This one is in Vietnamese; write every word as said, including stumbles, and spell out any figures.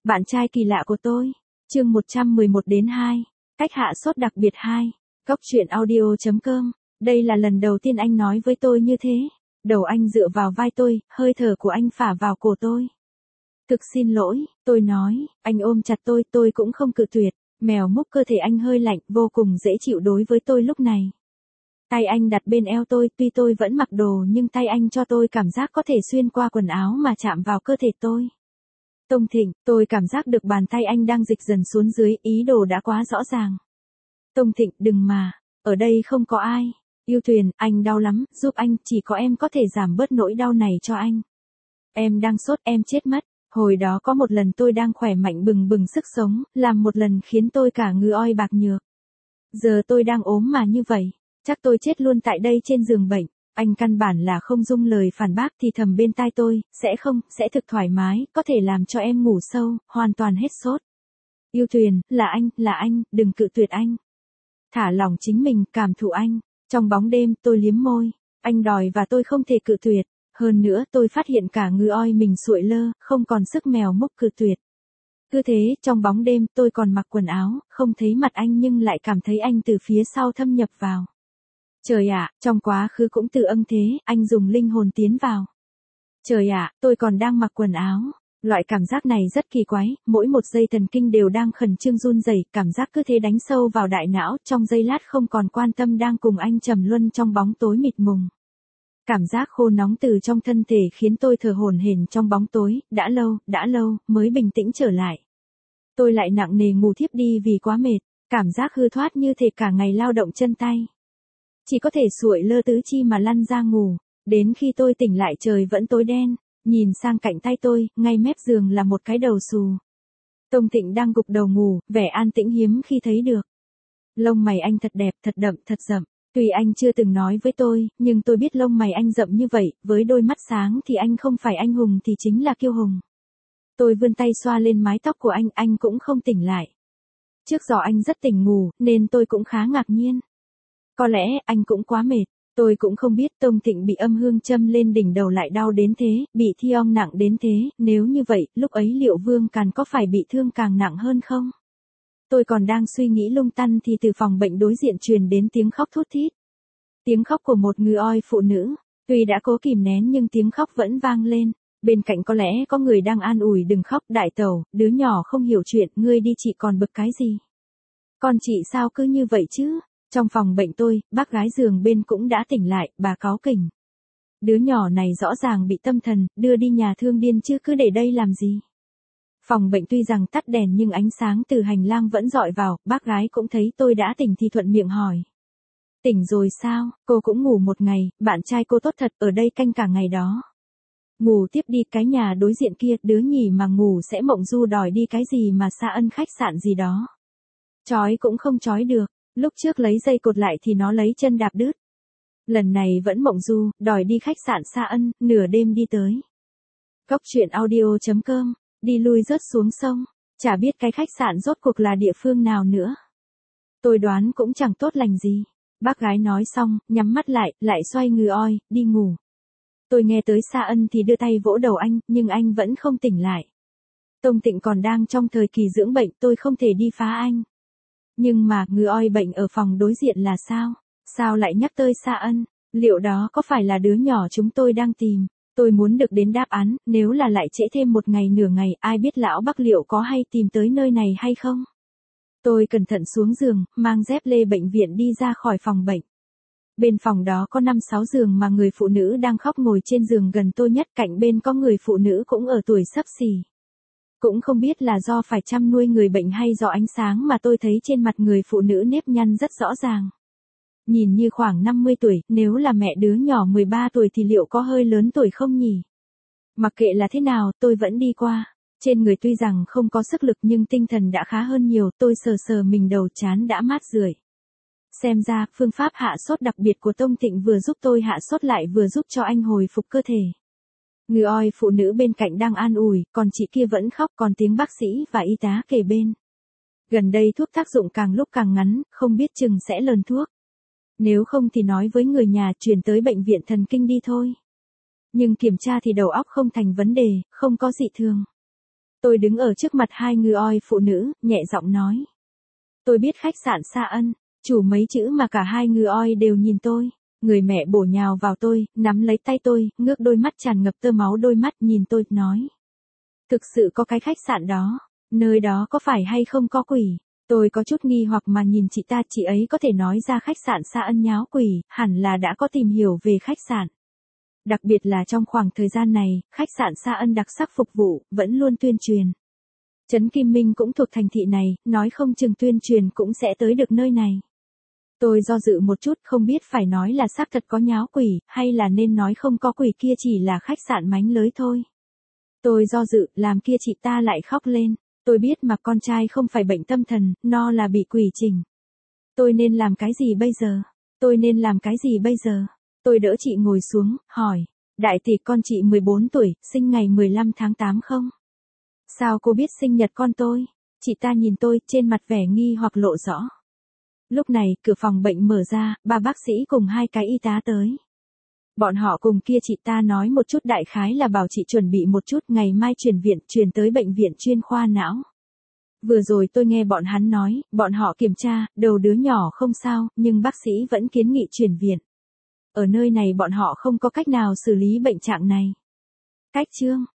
Bạn trai kỳ lạ của tôi. Chương một trăm mười một đến hai. Cách hạ sốt đặc biệt hai. Góc truyện audio chấm com. Đây là lần đầu tiên anh nói với tôi như thế. Đầu anh dựa vào vai tôi, hơi thở của anh phả vào cổ tôi. Thực xin lỗi, tôi nói, anh ôm chặt tôi, tôi cũng không cự tuyệt. Mèo múc cơ thể anh hơi lạnh, vô cùng dễ chịu đối với tôi lúc này. Tay anh đặt bên eo tôi, tuy tôi vẫn mặc đồ nhưng tay anh cho tôi cảm giác có thể xuyên qua quần áo mà chạm vào cơ thể tôi. Tông Thịnh, tôi cảm giác được bàn tay anh đang dịch dần xuống dưới, ý đồ đã quá rõ ràng. Tông Thịnh, đừng mà, ở đây không có ai. Yêu Tuyền, anh đau lắm, giúp anh, chỉ có em có thể giảm bớt nỗi đau này cho anh. Em đang sốt, em chết mất. Hồi đó có một lần tôi đang khỏe mạnh bừng bừng sức sống, làm một lần khiến tôi cả ngư oi bạc nhược. Giờ tôi đang ốm mà như vậy, chắc tôi chết luôn tại đây trên giường bệnh. Anh căn bản là không dung lời phản bác thì thầm bên tai tôi, sẽ không, sẽ thực thoải mái, có thể làm cho em ngủ sâu, hoàn toàn hết sốt. Yêu Tuyền, là anh, là anh, đừng cự tuyệt anh. Thả lỏng chính mình, cảm thụ anh. Trong bóng đêm, tôi liếm môi. Anh đòi và tôi không thể cự tuyệt. Hơn nữa, tôi phát hiện cả ngư oi mình sụi lơ, không còn sức mèo mốc cự tuyệt. Cứ thế, trong bóng đêm, tôi còn mặc quần áo, không thấy mặt anh nhưng lại cảm thấy anh từ phía sau thâm nhập vào. Trời ạ, trong quá khứ cũng từ âm thế, anh dùng linh hồn tiến vào. Trời ạ, tôi còn đang mặc quần áo. Loại cảm giác này rất kỳ quái, mỗi một giây thần kinh đều đang khẩn trương run rẩy, cảm giác cứ thế đánh sâu vào đại não, trong giây lát không còn quan tâm đang cùng anh trầm luân trong bóng tối mịt mùng. Cảm giác khô nóng từ trong thân thể khiến tôi thở hổn hển trong bóng tối, đã lâu, đã lâu, mới bình tĩnh trở lại. Tôi lại nặng nề ngủ thiếp đi vì quá mệt, cảm giác hư thoát như thể cả ngày lao động chân tay. Chỉ có thể sụi lơ tứ chi mà lăn ra ngủ, đến khi tôi tỉnh lại trời vẫn tối đen, nhìn sang cạnh tay tôi, ngay mép giường là một cái đầu xù. Tông Thịnh đang gục đầu ngủ, vẻ an tĩnh hiếm khi thấy được. Lông mày anh thật đẹp, thật đậm, thật rậm. Tuy anh chưa từng nói với tôi, nhưng tôi biết lông mày anh rậm như vậy, với đôi mắt sáng thì anh không phải anh hùng thì chính là kiêu hùng. Tôi vươn tay xoa lên mái tóc của anh, anh cũng không tỉnh lại. Trước giờ anh rất tỉnh ngủ, nên tôi cũng khá ngạc nhiên. Có lẽ, anh cũng quá mệt. Tôi cũng không biết Tông Thịnh bị âm hương châm lên đỉnh đầu lại đau đến thế, bị thi ong nặng đến thế, nếu như vậy, lúc ấy liệu Vương Càn có phải bị thương càng nặng hơn không? Tôi còn đang suy nghĩ lung tăn thì từ phòng bệnh đối diện truyền đến tiếng khóc thút thít. Tiếng khóc của một ngư oi phụ nữ, tuy đã cố kìm nén nhưng tiếng khóc vẫn vang lên. Bên cạnh có lẽ có người đang an ủi đừng khóc đại tẩu, đứa nhỏ không hiểu chuyện, ngươi đi chị còn bực cái gì? Con chị sao cứ như vậy chứ? Trong phòng bệnh tôi, bác gái giường bên cũng đã tỉnh lại, bà cáu kỉnh. Đứa nhỏ này rõ ràng bị tâm thần, đưa đi nhà thương điên chứ cứ để đây làm gì? Phòng bệnh tuy rằng tắt đèn nhưng ánh sáng từ hành lang vẫn dọi vào, bác gái cũng thấy tôi đã tỉnh thì thuận miệng hỏi. Tỉnh rồi sao, cô cũng ngủ một ngày, bạn trai cô tốt thật, ở đây canh cả ngày đó. Ngủ tiếp đi, cái nhà đối diện kia, đứa nhỉ mà ngủ sẽ mộng du đòi đi cái gì mà xa ân khách sạn gì đó. Chói cũng không chói được, lúc trước lấy dây cột lại thì nó lấy chân đạp đứt. Lần này vẫn mộng du, đòi đi khách sạn xa ân, nửa đêm đi tới. Góc truyện audio chấm com. Đi lui rớt xuống sông, chả biết cái khách sạn rốt cuộc là địa phương nào nữa. Tôi đoán cũng chẳng tốt lành gì. Bác gái nói xong, nhắm mắt lại, lại xoay ngư oi, đi ngủ. Tôi nghe tới Sa Ân thì đưa tay vỗ đầu anh, nhưng anh vẫn không tỉnh lại. Tông Thịnh còn đang trong thời kỳ dưỡng bệnh, tôi không thể đi phá anh. Nhưng mà, ngư oi bệnh ở phòng đối diện là sao? Sao lại nhắc tới Sa Ân? Liệu đó có phải là đứa nhỏ chúng tôi đang tìm? Tôi muốn được đến đáp án, nếu là lại trễ thêm một ngày nửa ngày, ai biết lão Bắc liệu có hay tìm tới nơi này hay không? Tôi cẩn thận xuống giường, mang dép lê bệnh viện đi ra khỏi phòng bệnh. Bên phòng đó có năm sáu giường mà người phụ nữ đang khóc ngồi trên giường gần tôi nhất, cạnh bên có người phụ nữ cũng ở tuổi xấp xỉ. Cũng không biết là do phải chăm nuôi người bệnh hay do ánh sáng mà tôi thấy trên mặt người phụ nữ nếp nhăn rất rõ ràng. Nhìn như khoảng năm mươi tuổi, nếu là mẹ đứa nhỏ mười ba tuổi thì liệu có hơi lớn tuổi không nhỉ? Mặc kệ là thế nào, tôi vẫn đi qua. Trên người tuy rằng không có sức lực nhưng tinh thần đã khá hơn nhiều, tôi sờ sờ mình đầu chán đã mát rượi. Xem ra, phương pháp hạ sốt đặc biệt của Tông Thịnh vừa giúp tôi hạ sốt lại vừa giúp cho anh hồi phục cơ thể. Ngư oi phụ nữ bên cạnh đang an ủi, còn chị kia vẫn khóc, còn tiếng bác sĩ và y tá kề bên. Gần đây thuốc tác dụng càng lúc càng ngắn, không biết chừng sẽ lờn thuốc. Nếu không thì nói với người nhà chuyển tới bệnh viện thần kinh đi thôi. Nhưng kiểm tra thì đầu óc không thành vấn đề, không có dị thường. Tôi đứng ở trước mặt hai người oi phụ nữ, nhẹ giọng nói. Tôi biết khách sạn Sa Ân, chủ mấy chữ mà cả hai người oi đều nhìn tôi. Người mẹ bổ nhào vào tôi, nắm lấy tay tôi, ngước đôi mắt tràn ngập tơ máu đôi mắt nhìn tôi, nói. Thực sự có cái khách sạn đó, nơi đó có phải hay không có quỷ? Tôi có chút nghi hoặc mà nhìn chị ta, chị ấy có thể nói ra khách sạn Sa Ân nháo quỷ, hẳn là đã có tìm hiểu về khách sạn. Đặc biệt là trong khoảng thời gian này, khách sạn Sa Ân đặc sắc phục vụ, vẫn luôn tuyên truyền. Trấn Kim Minh cũng thuộc thành thị này, nói không chừng tuyên truyền cũng sẽ tới được nơi này. Tôi do dự một chút, không biết phải nói là xác thật có nháo quỷ, hay là nên nói không có quỷ, kia chỉ là khách sạn mánh lới thôi. Tôi do dự, làm kia chị ta lại khóc lên. Tôi biết mà con trai không phải bệnh tâm thần, nó là bị quỷ chỉnh. Tôi nên làm cái gì bây giờ? Tôi nên làm cái gì bây giờ? Tôi đỡ chị ngồi xuống, hỏi. Đại tỷ, con chị mười bốn tuổi, sinh ngày mười lăm tháng tám không? Sao cô biết sinh nhật con tôi? Chị ta nhìn tôi, trên mặt vẻ nghi hoặc lộ rõ. Lúc này, cửa phòng bệnh mở ra, ba bác sĩ cùng hai cái y tá tới. Bọn họ cùng kia chị ta nói một chút, đại khái là bảo chị chuẩn bị một chút, ngày mai chuyển viện, chuyển tới bệnh viện chuyên khoa não. Vừa rồi tôi nghe bọn hắn nói, bọn họ kiểm tra, đầu đứa nhỏ không sao, nhưng bác sĩ vẫn kiến nghị chuyển viện. Ở nơi này bọn họ không có cách nào xử lý bệnh trạng này. Cách chương